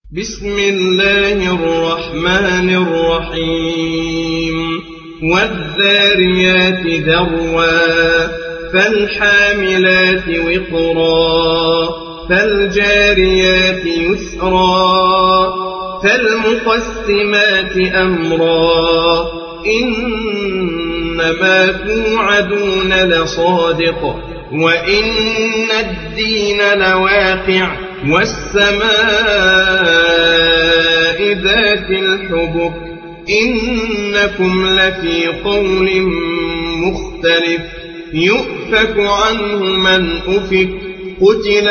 بسم الله الرحمن الرحيم والذاريات ذروا فالحاملات وقرا فالجاريات يسرا فالمقسمات أمرا إنما توعدون لصادق وإن الدين لواقع والسماء ذات الحبك إنكم لفي قول مختلف يؤفك عنه من أفك قتل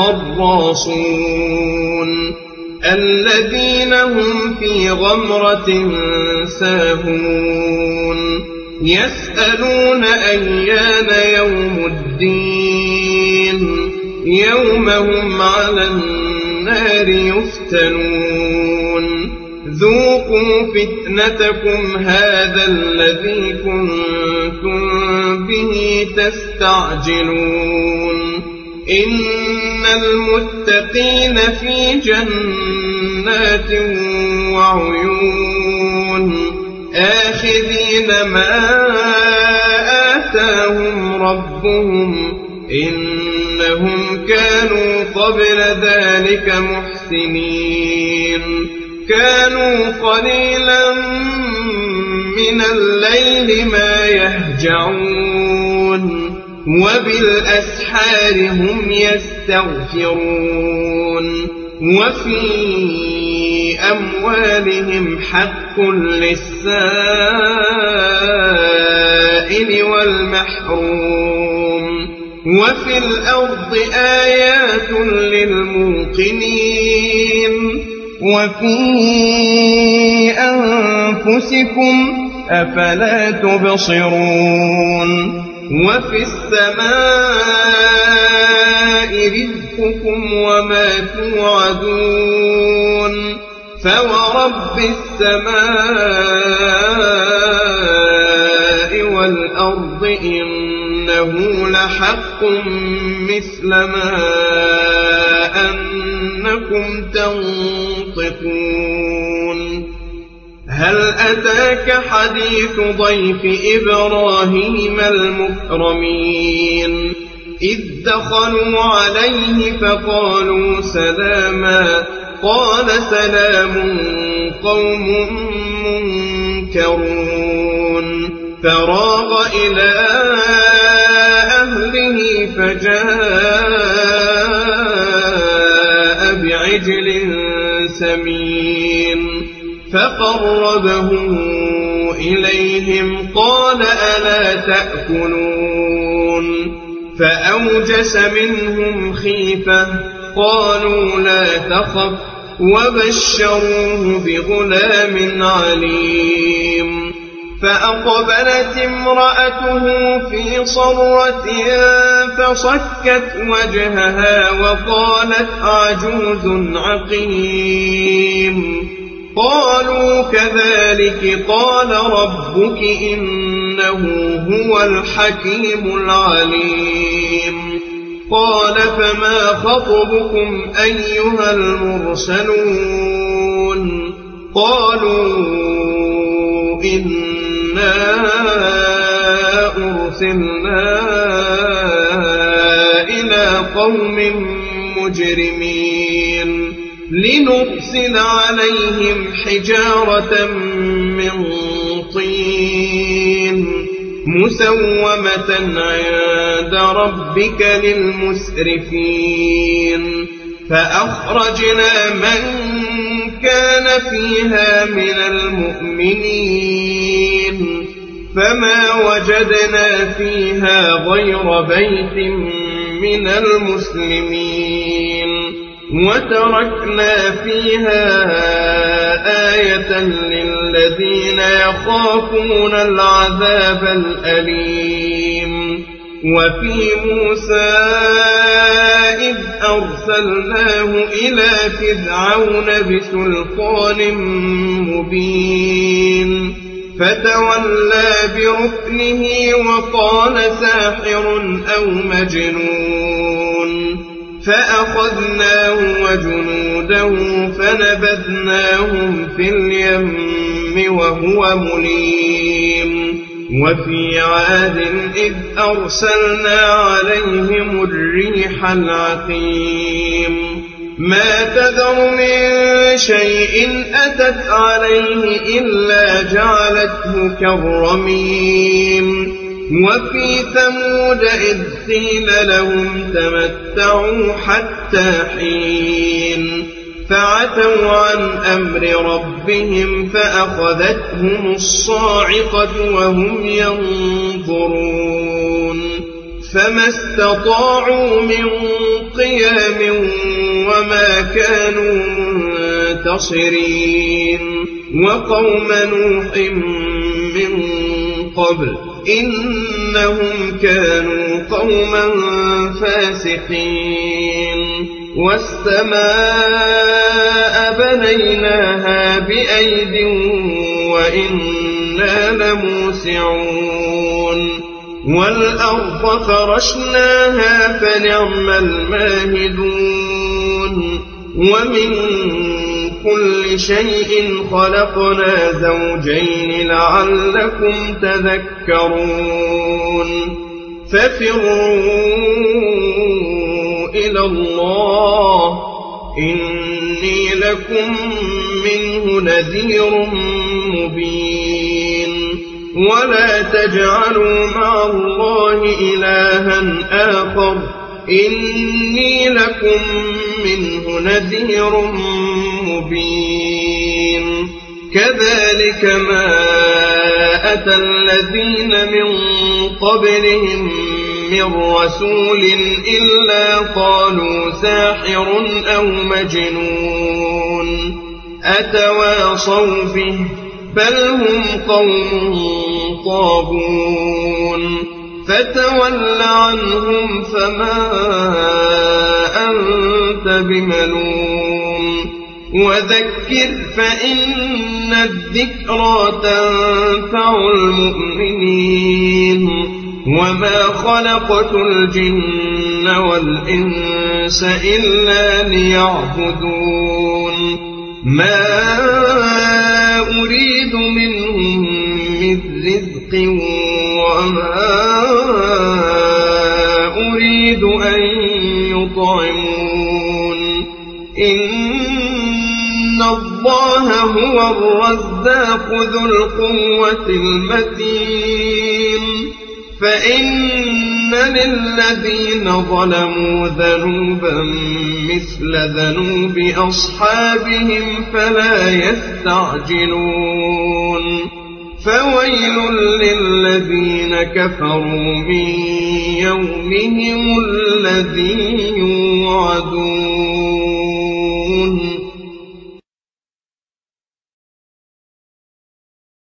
الخراصون الذين هم في غمرة ساهون يسألون أيان يوم الدين يوم هم على النار يفتنون ذوقوا فتنتكم هذا الذي كنتم به تستعجلون إن المتقين في جنات وعيون آخذين ما آتاهم ربهم إنهم كانوا قبل ذلك محسنين كانوا قليلا من الليل ما يهجعون وبالأسحار هم يستغفرون وفي أموالهم حق للسائل والمحروم وفي الأرض آيات للموقنين وفي أنفسكم أفلا تبصرون وفي السماء رزقكم وما توعدون فورب السماء والأرض إنه لحق مثل ما أنكم تنطقون هل أتاك حديث ضيف إبراهيم المكرمين إذ دخلوا عليه فقالوا سلاما قال سلام قوم منكرون فراغ إلى أهله فجاء بعجل سمين فقربه إليهم قال ألا تأكلون فأوجس منهم خيفة قالوا لا تخف وبشروه بغلام عليم فأقبلت امرأته في صرة فصكت وجهها وقالت عجوز عقيم قالوا كذلك قال ربك إنه هو الحكيم العليم قال فما خطبكم أيها المرسلون قالوا إنا أرسلنا إلى قوم مجرمين لنرسل عليهم حجارة من طين مسومة عند ربك للمسرفين فأخرجنا من كان فيها من المؤمنين فما وجدنا فيها غير بيت من المسلمين وتركنا فيها آية للذين يخافون العذاب الأليم وفي موسى إذ أرسلناه إلى فرعون بسلطان مبين فتولى بركنه وقال ساحر أو مجنون فأخذناه وجنوده فنبذناهم في اليم وهو مليم وفي عاد إذ أرسلنا عليهم الريح العقيم ما تذر من شيء أتت عليه إلا جعلته كالرميم وفي ثمود إذ قيل لهم تمتعوا حتى حين فعتوا عن أمر ربهم فأخذتهم الصاعقة وهم ينظرون فما استطاعوا من قيام وما كانوا منتصرين وقوم نوح من قبل إنهم كانوا قوما فاسقين والسماء بنيناها بأيد وإنا لموسعون والأرض فرشناها فنعم الماهدون ومن كل شيء خلقنا زوجين لعلكم تذكرون ففروا إلى الله إني لكم منه نذير مبين ولا تجعلوا مع الله إلها آخر إني لكم منه نذير مبين كذلك ما أتى الذين من قبلهم من رسول إلا قالوا ساحر أو مجنون أتواصوا به بل هم قوم طاغون فتول عنهم فما أنت بملوم وذكر فإن الذكرى تنفع المؤمنين وما خلقت الجن والإنس إلا ليعبدون ما أريد منهم من رزق وما أريد أن يطعمون إن الله هو الرزاق ذو القوة المتين فإن للذين ظلموا ذنوبا مثل ذنوب أصحابهم فلا يستعجلون فويل للذين كفروا من يومهم الذي يوعدون